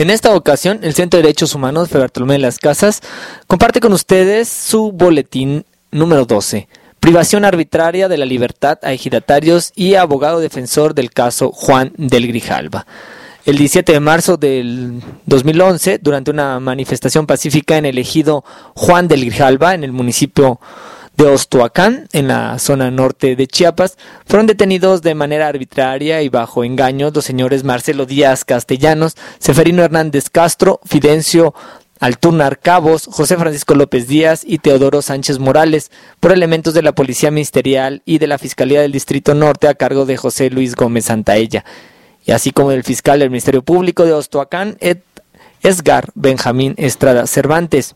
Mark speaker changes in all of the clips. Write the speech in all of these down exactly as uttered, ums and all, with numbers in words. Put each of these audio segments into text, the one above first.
Speaker 1: En esta ocasión, el Centro de Derechos Humanos Fray Bartolomé de las Casas comparte con ustedes su boletín número doce. Privación arbitraria de la libertad a ejidatarios y abogado defensor del caso Juan del Grijalva. El diecisiete de marzo del dos mil once, durante una manifestación pacífica en el ejido Juan del Grijalva, en el municipio de Ostoacán, en la zona norte de Chiapas, fueron detenidos de manera arbitraria y bajo engaño los señores Marcelo Díaz Castellanos, Seferino Hernández Castro, Fidencio Alturnar Cabos, José Francisco López Díaz y Teodoro Sánchez Morales, por elementos de la Policía Ministerial y de la Fiscalía del Distrito Norte a cargo de José Luis Gómez Santaella, y así como del fiscal del Ministerio Público de Ostoacán, Ed Esgar Benjamín Estrada Cervantes.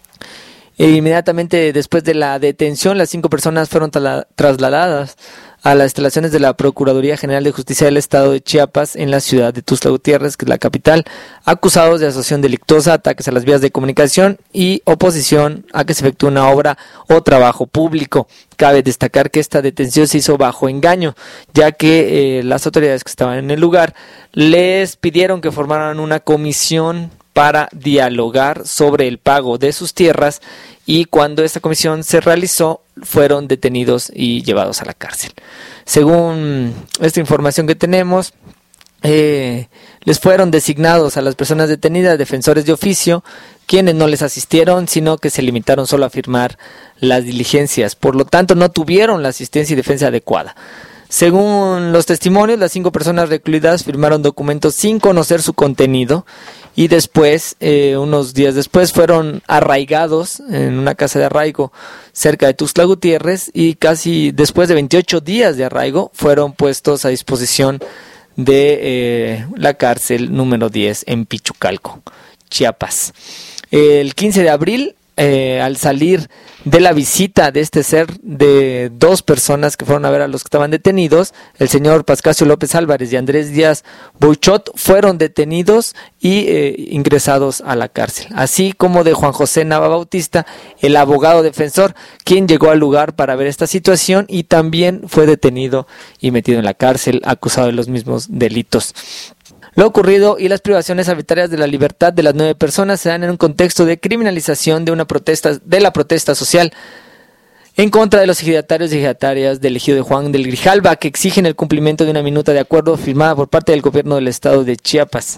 Speaker 1: E inmediatamente después de la detención, las cinco personas fueron tra- trasladadas a las instalaciones de la Procuraduría General de Justicia del Estado de Chiapas en la ciudad de Tuxtla Gutiérrez, que es la capital, acusados de asociación delictuosa, ataques a las vías de comunicación y oposición a que se efectúe una obra o trabajo público. Cabe destacar que esta detención se hizo bajo engaño, ya que eh, las autoridades que estaban en el lugar les pidieron que formaran una comisión para dialogar sobre el pago de sus tierras, y cuando esta comisión se realizó fueron detenidos y llevados a la cárcel. Según esta información que tenemos, eh, les fueron designados a las personas detenidas defensores de oficio, quienes no les asistieron, sino que se limitaron solo a firmar las diligencias. Por lo tanto, no tuvieron la asistencia y defensa adecuada. Según los testimonios, las cinco personas recluidas firmaron documentos sin conocer su contenido y después, eh, unos días después, fueron arraigados en una casa de arraigo cerca de Tuxtla Gutiérrez, y casi después de veintiocho días de arraigo fueron puestos a disposición de eh, la cárcel número diez en Pichucalco, Chiapas. El quince de abril, Eh, al salir de la visita de este ser de dos personas que fueron a ver a los que estaban detenidos, el señor Pascasio López Álvarez y Andrés Díaz Bouchot, fueron detenidos y eh, ingresados a la cárcel, así como de Juan José Nava Bautista, el abogado defensor, quien llegó al lugar para ver esta situación y también fue detenido y metido en la cárcel, acusado de los mismos delitos. Lo ocurrido y las privaciones arbitrarias de la libertad de las nueve personas se dan en un contexto de criminalización de una protesta, de la protesta social en contra de los ejidatarios y ejidatarias del ejido de Juan del Grijalva, que exigen el cumplimiento de una minuta de acuerdo firmada por parte del gobierno del estado de Chiapas.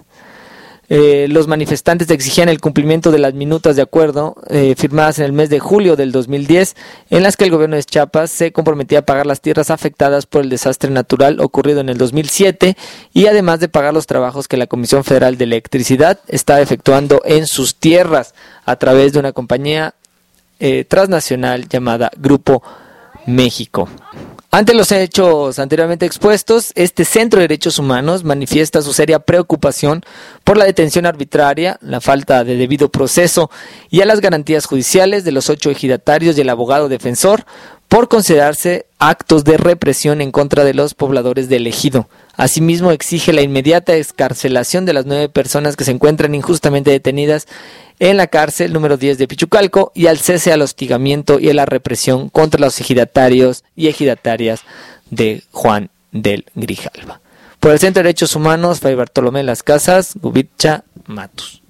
Speaker 1: Eh, los manifestantes exigían el cumplimiento de las minutas de acuerdo eh, firmadas en el mes de julio del dos mil diez, en las que el gobierno de Chiapas se comprometía a pagar las tierras afectadas por el desastre natural ocurrido en el dos mil siete, y además de pagar los trabajos que la Comisión Federal de Electricidad estaba efectuando en sus tierras a través de una compañía eh, transnacional llamada Grupo México. Ante los hechos anteriormente expuestos, este Centro de Derechos Humanos manifiesta su seria preocupación por la detención arbitraria, la falta de debido proceso y a las garantías judiciales de los ocho ejidatarios y el abogado defensor, por considerarse actos de represión en contra de los pobladores del ejido. Asimismo, exige la inmediata excarcelación de las nueve personas que se encuentran injustamente detenidas en la cárcel número diez de Pichucalco, y al cese al hostigamiento y a la represión contra los ejidatarios y ejidatarias de Juan del Grijalva. Por el Centro de Derechos Humanos, Fray Bartolomé de las Casas, Gubitcha Matus.